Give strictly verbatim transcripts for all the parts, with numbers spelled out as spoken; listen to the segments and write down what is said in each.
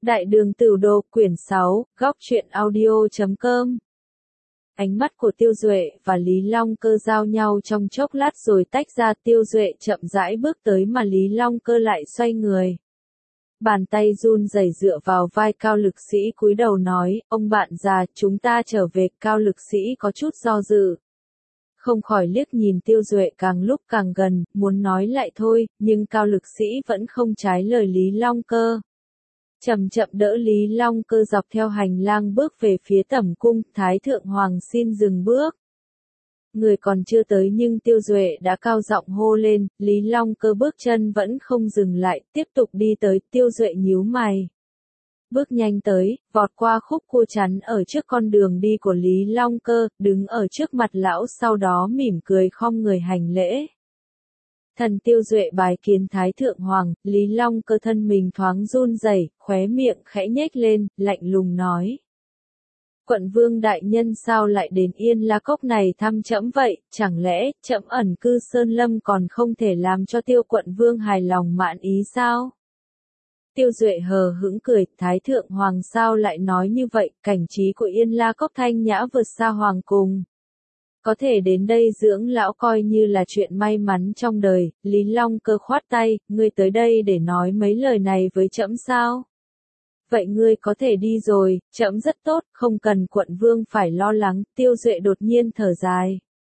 Đại đường Tửu Đồ quyển sáu, góc truyện audio chấm com. Ánh mắt của Tiêu Duệ và Lý Long Cơ giao nhau trong chốc lát rồi tách ra. Tiêu Duệ chậm rãi bước tới mà Lý Long Cơ lại xoay người. Bàn tay run rẩy dựa vào vai Cao Lực Sĩ cúi đầu nói, ông bạn già, chúng ta trở về. Cao Lực Sĩ có chút do dự. Không khỏi liếc nhìn Tiêu Duệ càng lúc càng gần, muốn nói lại thôi, nhưng Cao Lực Sĩ vẫn không trái lời Lý Long Cơ. Chậm chậm đỡ Lý Long Cơ dọc theo hành lang bước về phía tẩm cung. Thái thượng hoàng xin dừng bước. Người còn chưa tới nhưng Tiêu Duệ đã cao giọng hô lên. Lý Long Cơ bước chân vẫn không dừng lại, tiếp tục đi tới. Tiêu Duệ nhíu mày, bước nhanh tới, vọt qua khúc cua chắn ở trước con đường đi của Lý Long Cơ, đứng ở trước mặt lão, sau đó mỉm cười khom người hành lễ. Thần Tiêu Duệ bái kiến Thái thượng hoàng. Lý Long Cơ thân mình thoáng run rẩy, khóe miệng khẽ nhếch lên, lạnh lùng nói: Quận vương đại nhân sao lại đến Yên La Cốc này thăm trẫm vậy, chẳng lẽ trẫm ẩn cư sơn lâm còn không thể làm cho Tiêu quận vương hài lòng mãn ý sao? Tiêu Duệ hờ hững cười, Thái thượng hoàng sao lại nói như vậy, cảnh trí của Yên La Cốc thanh nhã vượt xa hoàng cung. Có thể đến đây dưỡng lão coi như là chuyện may mắn trong đời. Lý Long Cơ khoát tay, ngươi tới đây để nói mấy lời này với trẫm sao? Vậy ngươi có thể đi rồi, trẫm rất tốt, không cần quận vương phải lo lắng. Tiêu Duệ đột nhiên thở dài.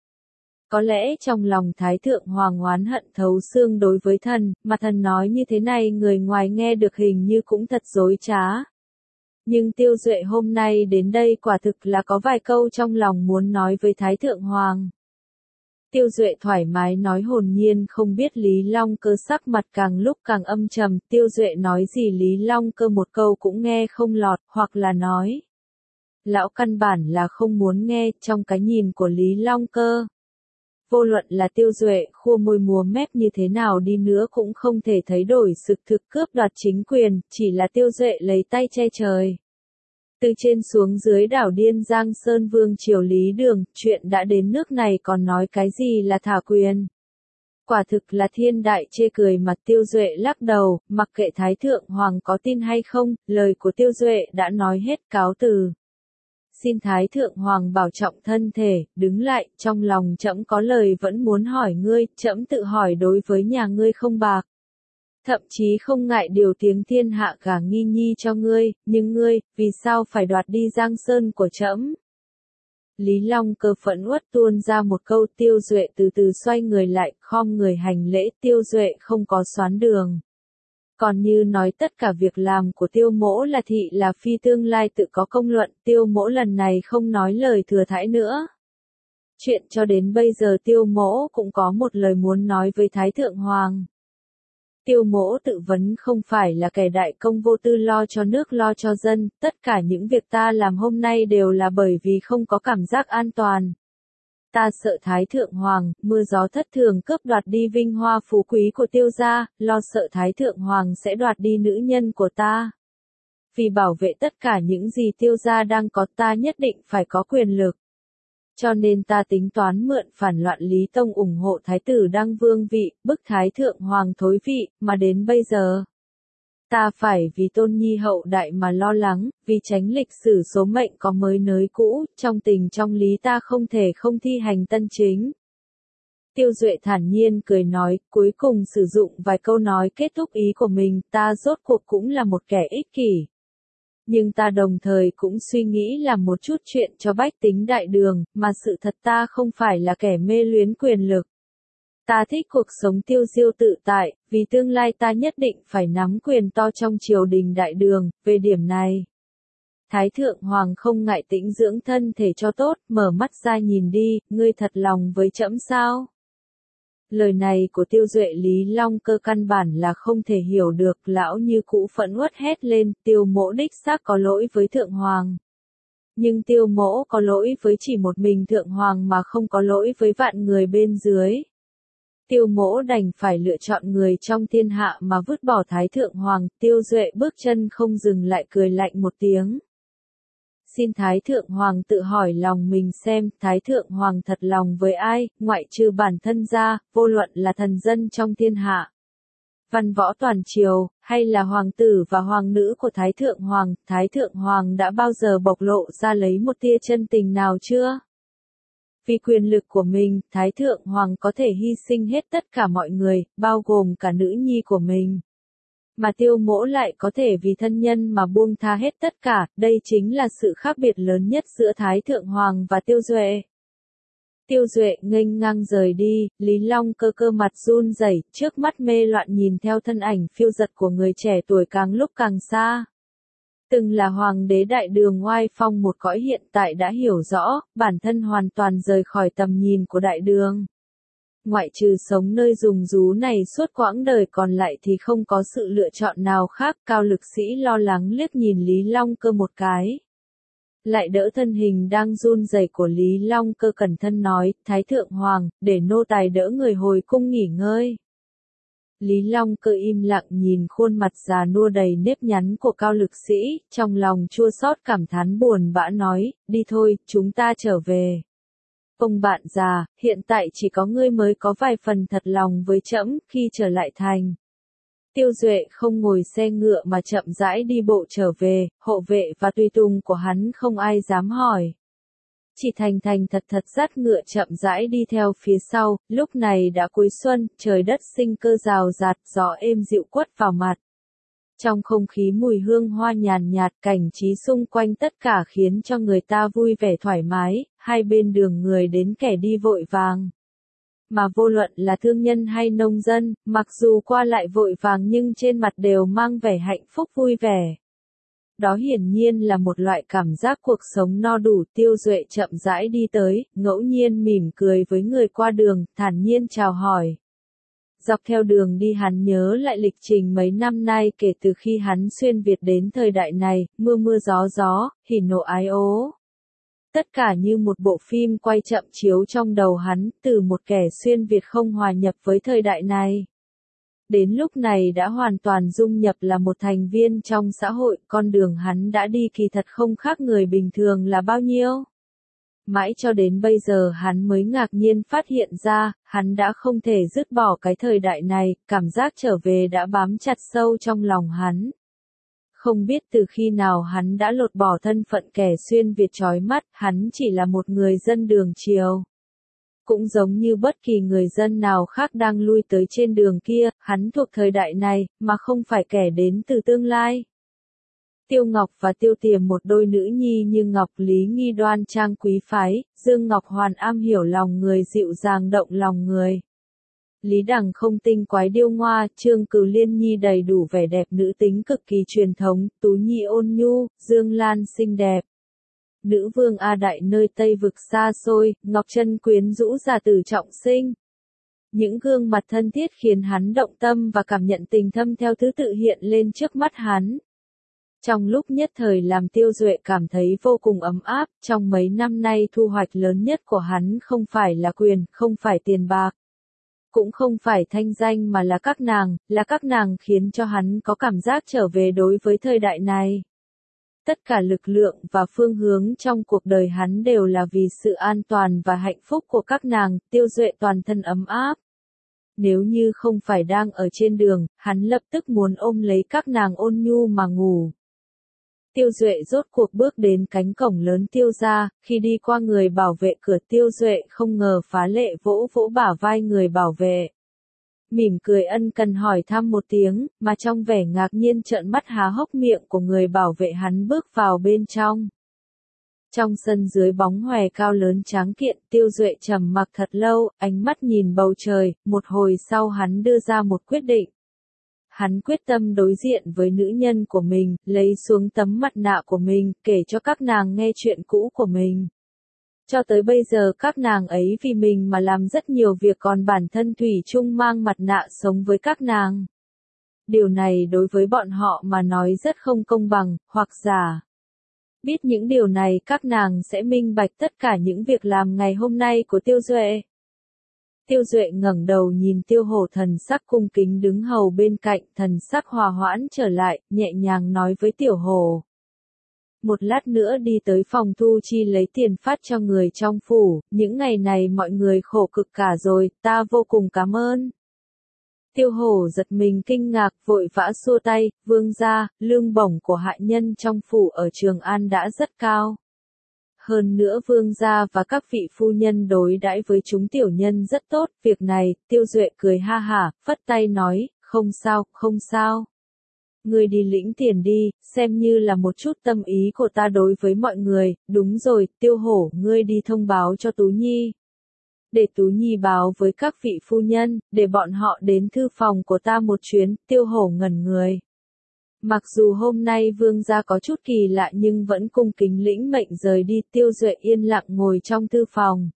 Có lẽ trong lòng Thái thượng hoàng oán hận thấu xương đối với thần, mà thần nói như thế này người ngoài nghe được hình như cũng thật dối trá. Nhưng Tiêu Duệ hôm nay đến đây quả thực là có vài câu trong lòng muốn nói với Thái thượng hoàng. Tiêu Duệ thoải mái nói hồn nhiên không biết Lý Long Cơ sắc mặt càng lúc càng âm trầm. Tiêu Duệ nói gì Lý Long Cơ một câu cũng nghe không lọt, hoặc là nói lão căn bản là không muốn nghe. Trong cái nhìn của Lý Long Cơ, vô luận là Tiêu Duệ khua môi múa mép như thế nào đi nữa cũng không thể thấy đổi sự thực cướp đoạt chính quyền, chỉ là Tiêu Duệ lấy tay che trời. Từ trên xuống dưới đảo điên Giang Sơn Vương triều Lý Đường, chuyện đã đến nước này còn nói cái gì là thả quyền. Quả thực là thiên đại chê cười mà. Tiêu Duệ lắc đầu, mặc kệ Thái thượng hoàng có tin hay không, lời của Tiêu Duệ đã nói hết, cáo từ. Xin Thái thượng hoàng bảo trọng thân thể, đứng lại, trong lòng trẫm có lời vẫn muốn hỏi ngươi, trẫm tự hỏi đối với nhà ngươi không bạc. Thậm chí không ngại điều tiếng thiên hạ gả Nghi Nhi cho ngươi, nhưng ngươi, vì sao phải đoạt đi Giang Sơn của trẫm? Lý Long Cơ phẫn uất tuôn ra một câu. Tiêu Duệ từ từ xoay người lại, khom người hành lễ. Tiêu Duệ không có xoán đường. Còn như nói tất cả việc làm của Tiêu mỗ là thị là phi, tương lai tự có công luận. Tiêu mỗ lần này không nói lời thừa thãi nữa. Chuyện cho đến bây giờ Tiêu mỗ cũng có một lời muốn nói với Thái thượng hoàng. Tiêu mỗ tự vấn không phải là kẻ đại công vô tư lo cho nước lo cho dân, tất cả những việc ta làm hôm nay đều là bởi vì không có cảm giác an toàn. Ta sợ Thái thượng hoàng, mưa gió thất thường cướp đoạt đi vinh hoa phú quý của Tiêu gia, lo sợ Thái thượng hoàng sẽ đoạt đi nữ nhân của ta. Vì bảo vệ tất cả những gì Tiêu gia đang có, ta nhất định phải có quyền lực. Cho nên ta tính toán mượn phản loạn Lý Tông ủng hộ thái tử đăng vương vị, bức Thái thượng hoàng thối vị, mà đến bây giờ ta phải vì tôn nhi hậu đại mà lo lắng, vì tránh lịch sử số mệnh có mới nới cũ, trong tình trong lý ta không thể không thi hành tân chính. Tiêu Duệ thản nhiên cười nói, cuối cùng sử dụng vài câu nói kết thúc ý của mình, ta rốt cuộc cũng là một kẻ ích kỷ. Nhưng ta đồng thời cũng suy nghĩ làm một chút chuyện cho bách tính đại đường, mà sự thật ta không phải là kẻ mê luyến quyền lực. Ta thích cuộc sống tiêu diêu tự tại, vì tương lai ta nhất định phải nắm quyền to trong triều đình đại đường. Về điểm này, Thái thượng hoàng không ngại tĩnh dưỡng thân thể cho tốt, mở mắt ra nhìn đi, ngươi thật lòng với trẫm sao? Lời này của Tiêu Duệ Lý Long Cơ căn bản là không thể hiểu được, lão như cũ phẫn uất hét lên, Tiêu mỗ đích xác có lỗi với thượng hoàng. Nhưng Tiêu mỗ có lỗi với chỉ một mình thượng hoàng mà không có lỗi với vạn người bên dưới. Tiêu mỗ đành phải lựa chọn người trong thiên hạ mà vứt bỏ Thái thượng hoàng. Tiêu Duệ bước chân không dừng lại, cười lạnh một tiếng. Xin Thái thượng hoàng tự hỏi lòng mình xem, Thái thượng hoàng thật lòng với ai, ngoại trừ bản thân ra, vô luận là thần dân trong thiên hạ. văn võ toàn triều, hay là hoàng tử và hoàng nữ của Thái Thượng Hoàng, Thái Thượng Hoàng đã bao giờ bộc lộ ra lấy một tia chân tình nào chưa? Vì quyền lực của mình, Thái Thượng Hoàng có thể hy sinh hết tất cả mọi người, bao gồm cả nữ nhi của mình. Mà Tiêu Mỗ lại có thể vì thân nhân mà buông tha hết tất cả, đây chính là sự khác biệt lớn nhất giữa Thái Thượng Hoàng và Tiêu Duệ. Tiêu Duệ nghênh ngang rời đi, Lý Long Cơ cơ mặt run rẩy, trước mắt mê loạn nhìn theo thân ảnh phiêu dật của người trẻ tuổi càng lúc càng xa. Từng là hoàng đế đại đường oai phong một cõi hiện tại đã hiểu rõ, bản thân hoàn toàn rời khỏi tầm nhìn của đại đường. Ngoại trừ sống nơi rùng rú này suốt quãng đời còn lại thì không có sự lựa chọn nào khác. Cao Lực Sĩ lo lắng liếc nhìn Lý Long Cơ một cái. Lại đỡ thân hình đang run rẩy của Lý Long Cơ cẩn thận nói, Thái Thượng Hoàng, để nô tài đỡ người hồi cung nghỉ ngơi. Lý Long Cơ im lặng nhìn khuôn mặt già nua đầy nếp nhăn của Cao Lực Sĩ, trong lòng chua xót cảm thán buồn bã nói, đi thôi, chúng ta trở về. Ông bạn già, hiện tại chỉ có ngươi mới có vài phần thật lòng với trẫm. Khi trở lại thành. Tiêu Duệ không ngồi xe ngựa mà chậm rãi đi bộ trở về, hộ vệ và tùy tùng của hắn không ai dám hỏi. Chỉ thành thành thật thật dắt ngựa chậm rãi đi theo phía sau, lúc này đã cuối xuân, trời đất sinh cơ rào rạt, gió êm dịu quất vào mặt. Trong không khí mùi hương hoa nhàn nhạt, cảnh trí xung quanh tất cả khiến cho người ta vui vẻ thoải mái, hai bên đường người đến kẻ đi vội vàng. Mà vô luận là thương nhân hay nông dân, mặc dù qua lại vội vàng nhưng trên mặt đều mang vẻ hạnh phúc vui vẻ. Đó hiển nhiên là một loại cảm giác cuộc sống no đủ. Tiêu Duệ chậm rãi đi tới, ngẫu nhiên mỉm cười với người qua đường, thản nhiên chào hỏi. Dọc theo đường đi hắn nhớ lại lịch trình mấy năm nay kể từ khi hắn xuyên Việt đến thời đại này, mưa mưa gió gió, hỉ nộ ái ố. Tất cả như một bộ phim quay chậm chiếu trong đầu hắn, từ một kẻ xuyên Việt không hòa nhập với thời đại này. Đến lúc này đã hoàn toàn dung nhập là một thành viên trong xã hội, con đường hắn đã đi kỳ thật không khác người bình thường là bao nhiêu. Mãi cho đến bây giờ hắn mới ngạc nhiên phát hiện ra, hắn đã không thể dứt bỏ cái thời đại này, cảm giác trở về đã bám chặt sâu trong lòng hắn. Không biết từ khi nào hắn đã lột bỏ thân phận kẻ xuyên Việt chói mắt, hắn chỉ là một người dân đường triều. Cũng giống như bất kỳ người dân nào khác đang lui tới trên đường kia, hắn thuộc thời đại này, mà không phải kẻ đến từ tương lai. Tiêu Ngọc và Tiêu Tiềm một đôi nữ nhi như Ngọc Lý Nghi đoan trang quý phái, Dương Ngọc Hoàn am hiểu lòng người dịu dàng động lòng người. Lý Đằng không tinh quái điêu ngoa, Trương Cửu Liên Nhi đầy đủ vẻ đẹp nữ tính cực kỳ truyền thống, Tú Nhi ôn nhu, Dương Lan xinh đẹp. Nữ vương A Đại nơi Tây vực xa xôi, Ngọc Trân quyến rũ già tử trọng sinh. Những gương mặt thân thiết khiến hắn động tâm và cảm nhận tình thâm theo thứ tự hiện lên trước mắt hắn. Trong lúc nhất thời làm Tiêu Duệ cảm thấy vô cùng ấm áp, trong mấy năm nay thu hoạch lớn nhất của hắn không phải là quyền, không phải tiền bạc. Cũng không phải thanh danh mà là các nàng, là các nàng khiến cho hắn có cảm giác trở về đối với thời đại này. Tất cả lực lượng và phương hướng trong cuộc đời hắn đều là vì sự an toàn và hạnh phúc của các nàng. Tiêu Duệ toàn thân ấm áp. Nếu như không phải đang ở trên đường, hắn lập tức muốn ôm lấy các nàng ôn nhu mà ngủ. Tiêu Duệ rốt cuộc bước đến cánh cổng lớn Tiêu gia, khi đi qua người bảo vệ cửa Tiêu Duệ không ngờ phá lệ vỗ vỗ bả vai người bảo vệ. Mỉm cười ân cần hỏi thăm một tiếng, mà trong vẻ ngạc nhiên trợn mắt há hốc miệng của người bảo vệ hắn bước vào bên trong. Trong sân dưới bóng hòe cao lớn tráng kiện, Tiêu Duệ trầm mặc thật lâu, ánh mắt nhìn bầu trời, một hồi sau hắn đưa ra một quyết định. Hắn quyết tâm đối diện với nữ nhân của mình, lấy xuống tấm mặt nạ của mình, kể cho các nàng nghe chuyện cũ của mình. Cho tới bây giờ các nàng ấy vì mình mà làm rất nhiều việc còn bản thân thủy chung mang mặt nạ sống với các nàng. Điều này đối với bọn họ mà nói rất không công bằng, hoặc giả. Biết những điều này các nàng sẽ minh bạch tất cả những việc làm ngày hôm nay của Tiêu Duệ. Tiêu Duệ ngẩng đầu nhìn Tiêu Hổ thần sắc cung kính đứng hầu bên cạnh, thần sắc hòa hoãn trở lại, nhẹ nhàng nói với Tiểu Hổ. Một lát nữa đi tới phòng thu chi lấy tiền phát cho người trong phủ, những ngày này mọi người khổ cực cả rồi, ta vô cùng cảm ơn. Tiêu Hổ giật mình kinh ngạc, vội vã xua tay, vương gia, lương bổng của hạ nhân trong phủ ở Trường An đã rất cao. Hơn nữa vương gia và các vị phu nhân đối đãi với chúng tiểu nhân rất tốt, việc này, Tiêu Duệ cười ha hả, phất tay nói, không sao, không sao. Ngươi đi lĩnh tiền đi, xem như là một chút tâm ý của ta đối với mọi người, đúng rồi, Tiêu Hổ, ngươi đi thông báo cho Tú Nhi. Để Tú Nhi báo với các vị phu nhân, để bọn họ đến thư phòng của ta một chuyến, Tiêu Hổ ngẩn người. Mặc dù hôm nay vương gia có chút kỳ lạ nhưng vẫn cung kính lĩnh mệnh rời đi, Tiêu Duệ yên lặng ngồi trong thư phòng.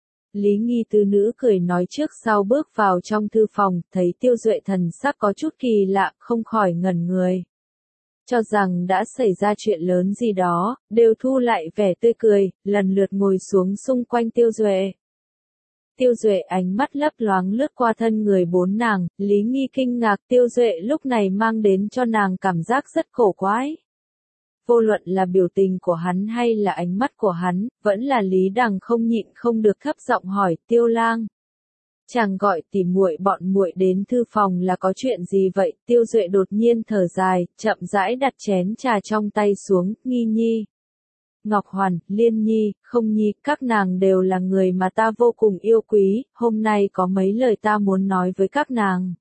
Lý Nghi tứ nữ cười nói trước sau bước vào trong thư phòng, thấy Tiêu Duệ thần sắc có chút kỳ lạ, không khỏi ngẩn người. Cho rằng đã xảy ra chuyện lớn gì đó, đều thu lại vẻ tươi cười, lần lượt ngồi xuống xung quanh Tiêu Duệ. Tiêu Duệ ánh mắt lấp loáng lướt qua thân người bốn nàng, Lý Nghi kinh ngạc Tiêu Duệ lúc này mang đến cho nàng cảm giác rất cổ quái. Vô luận là biểu tình của hắn hay là ánh mắt của hắn, vẫn là Lý Đằng không nhịn không được thấp giọng hỏi Tiêu Lang. Chàng gọi tỉ muội bọn muội đến thư phòng là có chuyện gì vậy? Tiêu Duệ đột nhiên thở dài, chậm rãi đặt chén trà trong tay xuống, Nghi Nhi. Ngọc Hoàn, Liên Nhi, Không Nhi, các nàng đều là người mà ta vô cùng yêu quý, hôm nay có mấy lời ta muốn nói với các nàng.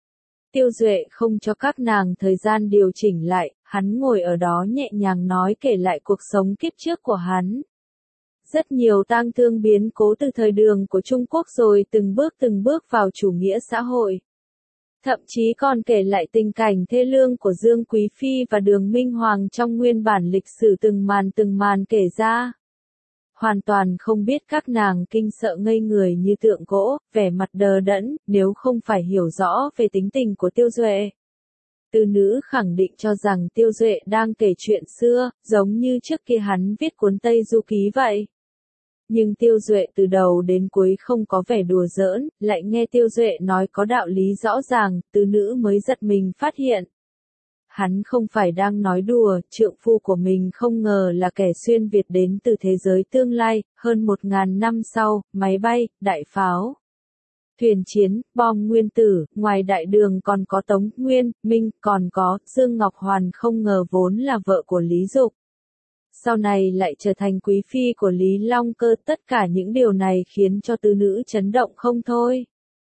Tiêu Duệ không cho các nàng thời gian điều chỉnh lại, hắn ngồi ở đó nhẹ nhàng nói kể lại cuộc sống kiếp trước của hắn. Rất nhiều tang thương biến cố từ thời Đường của Trung Quốc rồi từng bước từng bước vào chủ nghĩa xã hội. Thậm chí còn kể lại tình cảnh thê lương của Dương Quý Phi và Đường Minh Hoàng trong nguyên bản lịch sử từng màn từng màn kể ra. Hoàn toàn không biết các nàng kinh sợ ngây người như tượng gỗ, vẻ mặt đờ đẫn, nếu không phải hiểu rõ về tính tình của Tiêu Duệ. Từ nữ khẳng định cho rằng Tiêu Duệ đang kể chuyện xưa, giống như trước kia hắn viết cuốn Tây Du Ký vậy. Nhưng Tiêu Duệ từ đầu đến cuối không có vẻ đùa giỡn, lại nghe Tiêu Duệ nói có đạo lý rõ ràng, từ nữ mới giật mình phát hiện. Hắn không phải đang nói đùa, trượng phu của mình không ngờ là kẻ xuyên Việt đến từ thế giới tương lai, hơn một ngàn năm sau, máy bay, đại pháo, thuyền chiến, bom nguyên tử, ngoài đại đường còn có Tống Nguyên, Minh, còn có Dương Ngọc Hoàn không ngờ vốn là vợ của Lý Dục. Sau này lại trở thành quý phi của Lý Long Cơ, tất cả những điều này khiến cho tứ nữ chấn động không thôi.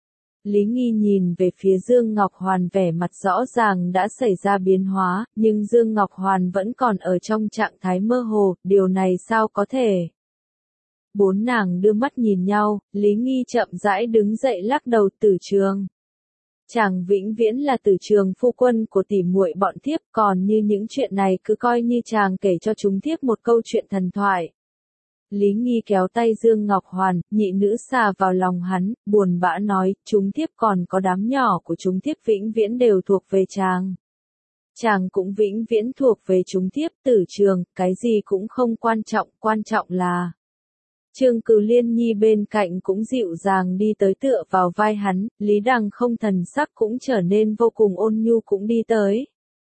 Lý Nghi nhìn về phía Dương Ngọc Hoàn vẻ mặt rõ ràng đã xảy ra biến hóa, nhưng Dương Ngọc Hoàn vẫn còn ở trong trạng thái mơ hồ, điều này sao có thể? Bốn nàng đưa mắt nhìn nhau, Lý Nghi chậm rãi đứng dậy lắc đầu Tử Trường. Chàng vĩnh viễn là Tử Trường phu quân của tỉ muội bọn thiếp, còn như những chuyện này cứ coi như chàng kể cho chúng thiếp một câu chuyện thần thoại. Lý Nghi kéo tay Dương Ngọc Hoàn, nhị nữ xà vào lòng hắn, buồn bã nói, chúng thiếp còn có đám nhỏ của chúng thiếp vĩnh viễn đều thuộc về chàng. Chàng cũng vĩnh viễn thuộc về chúng thiếp. Tử Trường, cái gì cũng không quan trọng, quan trọng là... Trương Cửu Liên Nhi bên cạnh cũng dịu dàng đi tới tựa vào vai hắn, Lý Đằng không thần sắc cũng trở nên vô cùng ôn nhu cũng đi tới.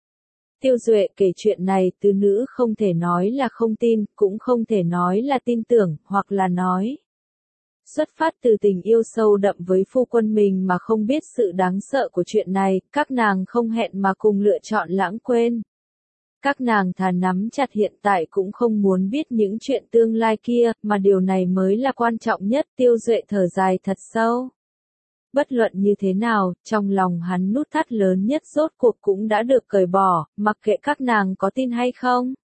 Tiêu Duệ kể chuyện này, tứ nữ không thể nói là không tin, cũng không thể nói là tin tưởng, hoặc là nói. Xuất phát từ tình yêu sâu đậm với phu quân mình mà không biết sự đáng sợ của chuyện này, các nàng không hẹn mà cùng lựa chọn lãng quên. Các nàng thà nắm chặt hiện tại cũng không muốn biết những chuyện tương lai kia, mà điều này mới là quan trọng nhất. Tiêu Duệ thở dài thật sâu. Bất luận như thế nào, trong lòng hắn nút thắt lớn nhất rốt cuộc cũng đã được cởi bỏ, mặc kệ các nàng có tin hay không.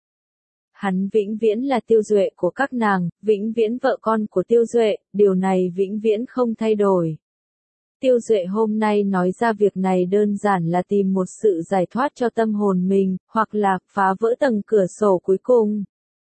Hắn vĩnh viễn là Tiêu Duệ của các nàng, vĩnh viễn vợ con của Tiêu Duệ, điều này vĩnh viễn không thay đổi. Tiêu Duệ hôm nay nói ra việc này đơn giản là tìm một sự giải thoát cho tâm hồn mình, hoặc là phá vỡ tầng cửa sổ cuối cùng.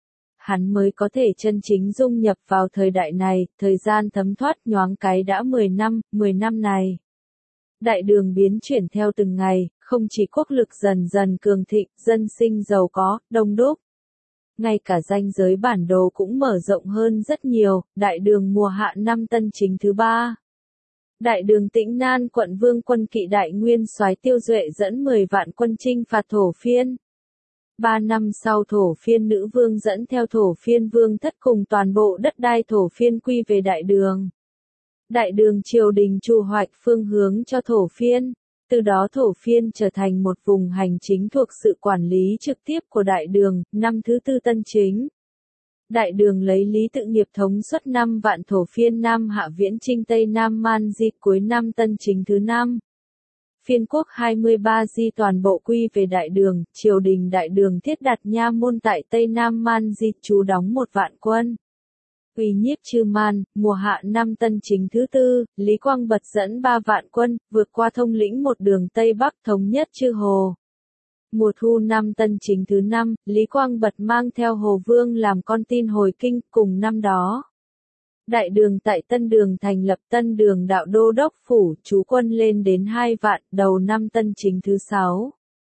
Hắn mới có thể chân chính dung nhập vào thời đại này, thời gian thấm thoát nhoáng cái đã mười năm, mười năm này. Đại đường biến chuyển theo từng ngày, không chỉ quốc lực dần dần cường thịnh, dân sinh giàu có, đông đúc. Ngay cả ranh giới bản đồ cũng mở rộng hơn rất nhiều, đại đường mùa hạ năm Tân Chính thứ ba. Đại đường Tĩnh Nan quận vương quân kỵ đại nguyên soái Tiêu Duệ dẫn mười vạn quân chinh phạt Thổ Phiên. Ba năm sau Thổ Phiên nữ vương dẫn theo Thổ Phiên vương thất cùng toàn bộ đất đai Thổ Phiên quy về đại đường. Đại đường triều đình trù hoạch phương hướng cho Thổ Phiên. Từ đó Thổ Phiên trở thành một vùng hành chính thuộc sự quản lý trực tiếp của Đại Đường, năm thứ tư Tân Chính. Đại Đường lấy Lý Tự Nghiệp thống suất năm vạn Thổ Phiên Nam Hạ Viễn Chinh Tây Nam Man Di cuối năm Tân Chính thứ năm. Phiên quốc hai mươi ba Di toàn bộ quy về Đại Đường, triều đình Đại Đường thiết đặt nha môn tại Tây Nam Man Di, trú đóng một vạn quân. Uy nhiếp Chư Man, mùa hạ năm Tân Chính thứ tư, Lý Quang Bật dẫn ba vạn quân, vượt qua thông lĩnh một đường Tây Bắc thống nhất Chư Hồ. Mùa thu năm Tân Chính thứ năm, Lý Quang Bật mang theo Hồ Vương làm con tin hồi kinh, cùng năm đó. Đại Đường tại Tân Đường thành lập Tân Đường đạo đô đốc phủ, trú quân lên đến hai vạn, đầu năm Tân Chính thứ sáu.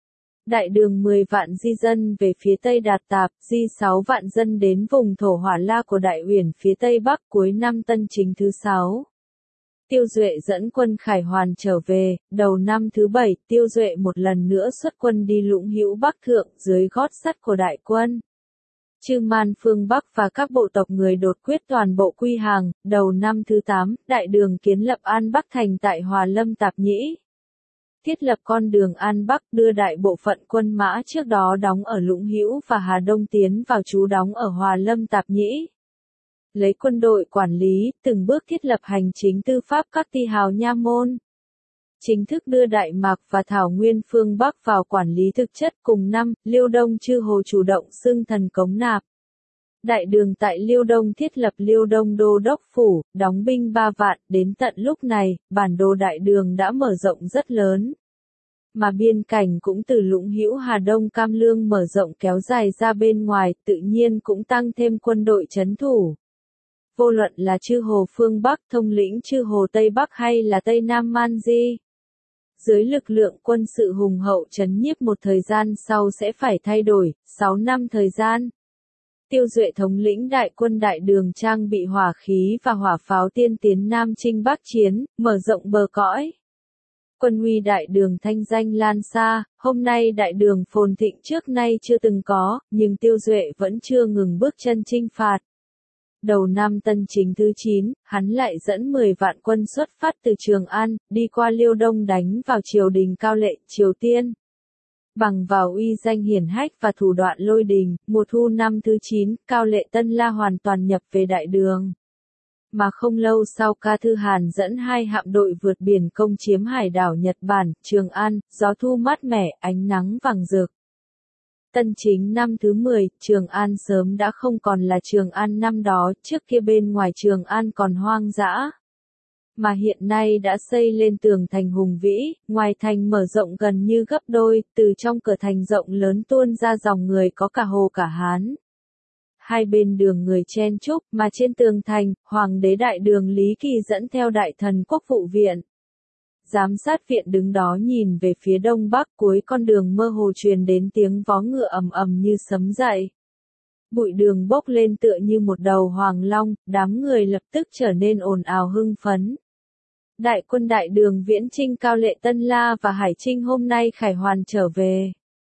Đại Đường mười vạn di dân về phía Tây Đạt Tạp, di sáu vạn dân đến vùng thổ Hỏa La của Đại Uyển phía Tây Bắc cuối năm Tân Chính thứ sáu. Tiêu Duệ dẫn quân khải hoàn trở về, đầu năm thứ bảy, Tiêu Duệ một lần nữa xuất quân đi Lũng Hữu Bắc Thượng, dưới gót sắt của đại quân. Chư Man phương Bắc và các bộ tộc người đột quyết toàn bộ quy hàng, đầu năm thứ tám, Đại Đường kiến lập An Bắc Thành tại Hòa Lâm Tạp Nhĩ. Thiết lập con đường An Bắc, đưa đại bộ phận quân mã trước đó đóng ở Lũng Hữu và Hà Đông tiến vào trú đóng ở Hòa Lâm Tạp Nhĩ. Lấy quân đội quản lý, từng bước thiết lập hành chính tư pháp các ti hào nha môn. Chính thức đưa Đại Mạc và Thảo Nguyên phương Bắc vào quản lý thực chất. Cùng năm, Liêu Đông Chư Hồ chủ động xưng thần cống nạp. Đại Đường tại Liêu Đông thiết lập Liêu Đông đô đốc phủ, đóng binh ba vạn, đến tận lúc này, bản đồ Đại Đường đã mở rộng rất lớn. Mà biên cảnh cũng từ Lũng Hữu Hà Đông Cam Lương mở rộng kéo dài ra bên ngoài, tự nhiên cũng tăng thêm quân đội trấn thủ. Vô luận là Chư Hồ phương Bắc thông lĩnh Chư Hồ Tây Bắc hay là Tây Nam Man Di. Dưới lực lượng quân sự hùng hậu trấn nhiếp một thời gian sau sẽ phải thay đổi, sáu năm thời gian. Tiêu Duệ thống lĩnh đại quân Đại Đường trang bị hỏa khí và hỏa pháo tiên tiến Nam chinh Bắc chiến, mở rộng bờ cõi. Quân uy Đại Đường thanh danh lan xa, hôm nay Đại Đường phồn thịnh trước nay chưa từng có, nhưng Tiêu Duệ vẫn chưa ngừng bước chân chinh phạt. Đầu năm Tân Chính thứ chín, hắn lại dẫn mười vạn quân xuất phát từ Trường An, đi qua Liêu Đông đánh vào triều đình Cao Lệ, Triều Tiên. Bằng vào uy danh hiển hách và thủ đoạn lôi đình, mùa thu năm thứ chín, Cao Lệ Tân La hoàn toàn nhập về Đại Đường. Mà không lâu sau Ca Thư Hàn dẫn hai hạm đội vượt biển công chiếm hải đảo Nhật Bản, Trường An, gió thu mát mẻ, ánh nắng vàng rực. Tân Chính năm thứ mười, Trường An sớm đã không còn là Trường An năm đó, trước kia bên ngoài Trường An còn hoang dã. Mà hiện nay đã xây lên tường thành hùng vĩ, ngoài thành mở rộng gần như gấp đôi, từ trong cửa thành rộng lớn tuôn ra dòng người có cả Hồ cả Hán. Hai bên đường người chen chúc, mà trên tường thành, Hoàng đế Đại Đường Lý Kỳ dẫn theo đại thần Quốc vụ viện. Giám sát viện đứng đó nhìn về phía đông bắc, cuối con đường mơ hồ truyền đến tiếng vó ngựa ầm ầm như sấm dậy. Bụi đường bốc lên tựa như một đầu hoàng long, đám người lập tức trở nên ồn ào hưng phấn. Đại quân Đại Đường viễn chinh Cao Lệ Tân La và Hải Trinh hôm nay khải hoàn trở về.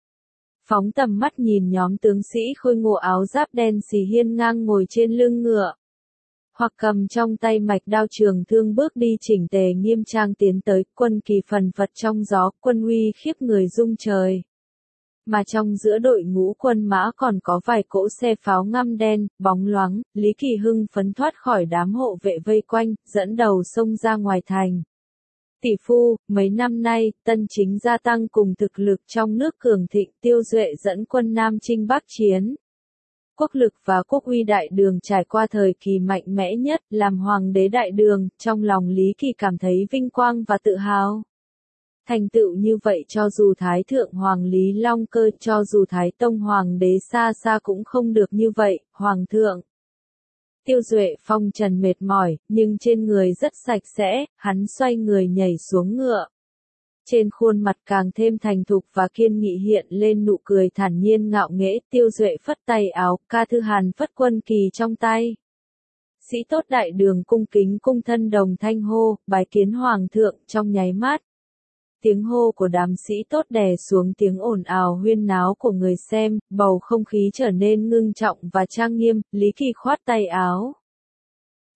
Phóng tầm mắt nhìn nhóm tướng sĩ khôi ngô áo giáp đen xì hiên ngang ngồi trên lưng ngựa. Hoặc cầm trong tay mạch đao trường thương bước đi chỉnh tề nghiêm trang tiến tới, quân kỳ phần phật trong gió, quân uy khiếp người rung trời. Mà trong giữa đội ngũ quân mã còn có vài cỗ xe pháo ngăm đen, bóng loáng, Lý Kỳ hưng phấn thoát khỏi đám hộ vệ vây quanh, dẫn đầu xông ra ngoài thành. Tỷ phu, mấy năm nay, Tân Chính gia tăng cùng thực lực trong nước cường thịnh, Tiêu Duệ dẫn quân Nam chinh Bắc chiến. Quốc lực và quốc uy Đại Đường trải qua thời kỳ mạnh mẽ nhất, làm Hoàng đế Đại Đường, trong lòng Lý Kỳ cảm thấy vinh quang và tự hào. Thành tựu như vậy cho dù Thái Thượng Hoàng Lý Long Cơ, cho dù Thái Tông Hoàng đế xa xa cũng không được như vậy, Hoàng thượng. Tiêu Duệ phong trần mệt mỏi, nhưng trên người rất sạch sẽ, hắn xoay người nhảy xuống ngựa. Trên khuôn mặt càng thêm thành thục và kiên nghị hiện lên nụ cười thản nhiên ngạo nghễ, Tiêu Duệ phất tay áo, Ca Thư Hàn phất quân kỳ trong tay. Sĩ tốt Đại Đường cung kính cung thân đồng thanh hô, bái kiến Hoàng thượng, trong nháy mắt. Tiếng hô của đám sĩ tốt đè xuống tiếng ồn ào huyên náo của người xem, bầu không khí trở nên ngưng trọng và trang nghiêm, Lý Kỳ khoát tay áo.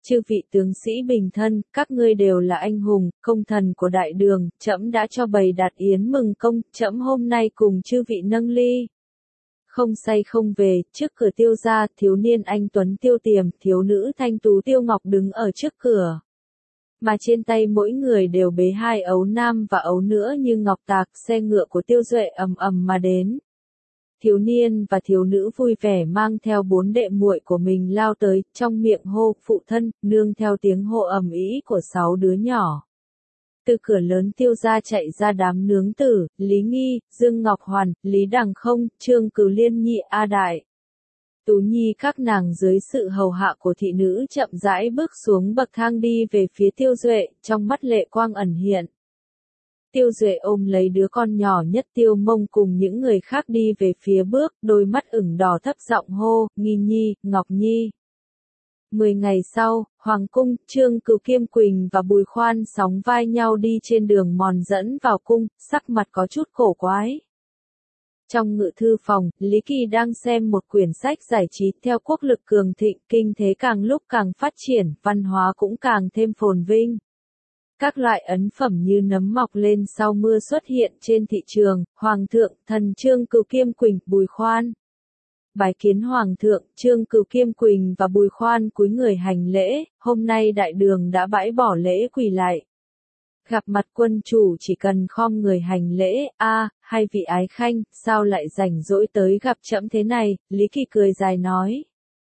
Chư vị tướng sĩ bình thân, các ngươi đều là anh hùng, công thần của đại đường, trẫm đã cho bày đặt yến mừng công, trẫm hôm nay cùng chư vị nâng ly. Không say không về, trước cửa Tiêu gia, thiếu niên anh tuấn Tiêu Tiềm, thiếu nữ thanh tú Tiêu Ngọc đứng ở trước cửa. Mà trên tay mỗi người đều bế hai ấu nam và ấu nữ như ngọc tạc, xe ngựa của Tiêu Duệ ầm ầm mà đến. Thiếu niên và thiếu nữ vui vẻ mang theo bốn đệ muội của mình lao tới, trong miệng hô, phụ thân, nương theo tiếng hô ầm ĩ của sáu đứa nhỏ. Từ cửa lớn Tiêu gia chạy ra đám nướng tử, Lý Nghi, Dương Ngọc Hoàn, Lý Đằng Không, Trương Cửu Liên Nhị A Đại. Tú Nhi các nàng dưới sự hầu hạ của thị nữ chậm rãi bước xuống bậc thang đi về phía Tiêu Duệ, trong mắt lệ quang ẩn hiện. Tiêu Duệ ôm lấy đứa con nhỏ nhất Tiêu Mông cùng những người khác đi về phía bước, đôi mắt ửng đỏ thấp giọng hô, Nghi Nhi, Ngọc Nhi. Mười ngày sau, Hoàng cung, Trương Cửu Kiêm Quỳnh và Bùi Khoan sóng vai nhau đi trên đường mòn dẫn vào cung, sắc mặt có chút cổ quái. Trong ngự thư phòng, Lý Kỳ đang xem một quyển sách giải trí theo quốc lực cường thịnh, kinh thế càng lúc càng phát triển, văn hóa cũng càng thêm phồn vinh. Các loại ấn phẩm như nấm mọc lên sau mưa xuất hiện trên thị trường, Hoàng thượng, thần Trương Cửu Kiêm Quỳnh, Bùi Khoan. Bái kiến Hoàng thượng, Trương Cửu Kiêm Quỳnh và Bùi Khoan cúi người hành lễ, hôm nay đại đường đã bãi bỏ lễ quỳ lại. Gặp mặt quân chủ chỉ cần khom người hành lễ, a, à, hai vị ái khanh, sao lại rảnh rỗi tới gặp trẫm thế này, Lý Kỳ cười dài nói.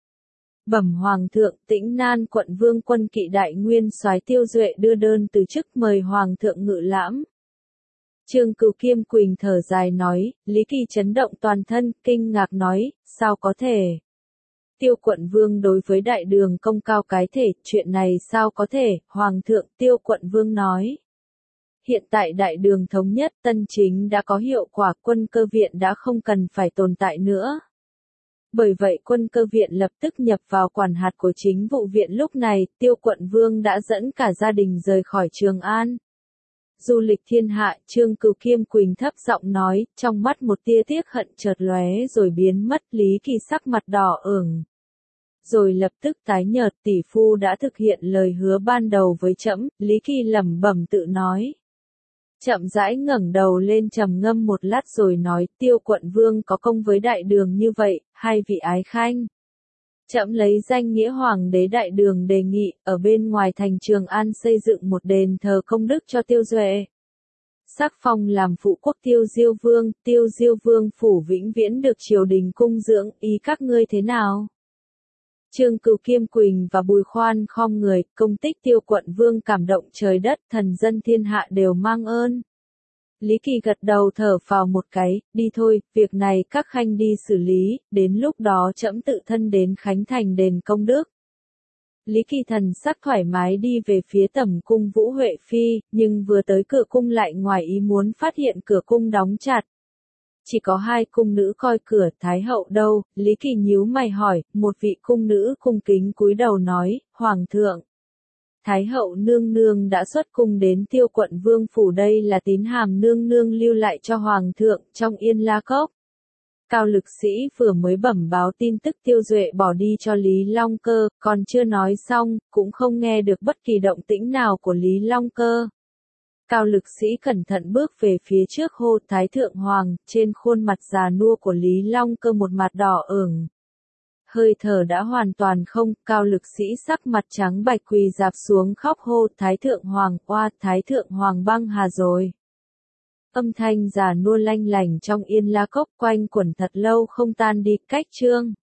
Bẩm Hoàng thượng, Tĩnh Nan quận vương quân kỵ đại nguyên soái Tiêu Duệ đưa đơn từ chức mời Hoàng thượng ngự lãm. Trương Cửu Kiêm Quỳnh thở dài nói, Lý Kỳ chấn động toàn thân, kinh ngạc nói, sao có thể? Tiêu quận vương đối với đại đường công cao cái thể, chuyện này sao có thể, Hoàng thượng, Tiêu quận vương nói. Hiện tại đại đường thống nhất tân chính đã có hiệu quả, quân cơ viện đã không cần phải tồn tại nữa. Bởi vậy quân cơ viện lập tức nhập vào quản hạt của chính vụ viện lúc này, Tiêu quận vương đã dẫn cả gia đình rời khỏi Trường An. Du lịch thiên hạ, Trương Cửu Kiêm Quỳnh thấp giọng nói, trong mắt một tia tiếc hận chợt lóe rồi biến mất, Lý Kỳ sắc mặt đỏ ửng. Rồi lập tức tái nhợt, tỷ phu đã thực hiện lời hứa ban đầu với trẫm, Lý Kỳ lẩm bẩm tự nói. Chậm rãi ngẩng đầu lên trầm ngâm một lát rồi nói, Tiêu quận vương có công với đại đường như vậy, hai vị ái khanh. Trẫm lấy danh nghĩa hoàng đế đại đường đề nghị, ở bên ngoài thành Trường An xây dựng một đền thờ công đức cho Tiêu Duệ. Sắc phong làm phụ quốc Tiêu Diêu Vương, Tiêu Diêu Vương phủ vĩnh viễn được triều đình cung dưỡng, ý các ngươi thế nào? Trương Cửu Kiêm Quỳnh và Bùi Khoan khom người, công tích Tiêu quận vương cảm động trời đất, thần dân thiên hạ đều mang ơn. Lý Kỳ gật đầu thở phào một cái, đi thôi, việc này các khanh đi xử lý, đến lúc đó trẫm tự thân đến khánh thành đền công đức. Lý Kỳ thần sắc thoải mái đi về phía tẩm cung Vũ Huệ Phi, nhưng vừa tới cửa cung lại ngoài ý muốn phát hiện cửa cung đóng chặt. Chỉ có hai cung nữ coi cửa, Thái hậu đâu, Lý Kỳ nhíu mày hỏi, một vị cung nữ cung kính cúi đầu nói, Hoàng thượng. Thái hậu nương nương đã xuất cung đến Tiêu quận vương phủ, đây là tín hàm nương nương lưu lại cho Hoàng thượng, trong Yên La Cốc. Cao lực sĩ vừa mới bẩm báo tin tức Tiêu Duệ bỏ đi cho Lý Long Cơ, còn chưa nói xong, cũng không nghe được bất kỳ động tĩnh nào của Lý Long Cơ. Cao lực sĩ cẩn thận bước về phía trước hô Thái thượng hoàng, trên khuôn mặt già nua của Lý Long Cơ một mặt đỏ ửng. Hơi thở đã hoàn toàn không, cao lực sĩ sắc mặt trắng bạch quỳ dạp xuống khóc hô Thái thượng hoàng, oa Thái thượng hoàng băng hà rồi. Âm thanh già nua lanh lành trong Yên La Cốc quanh quẩn thật lâu không tan đi, cách chương.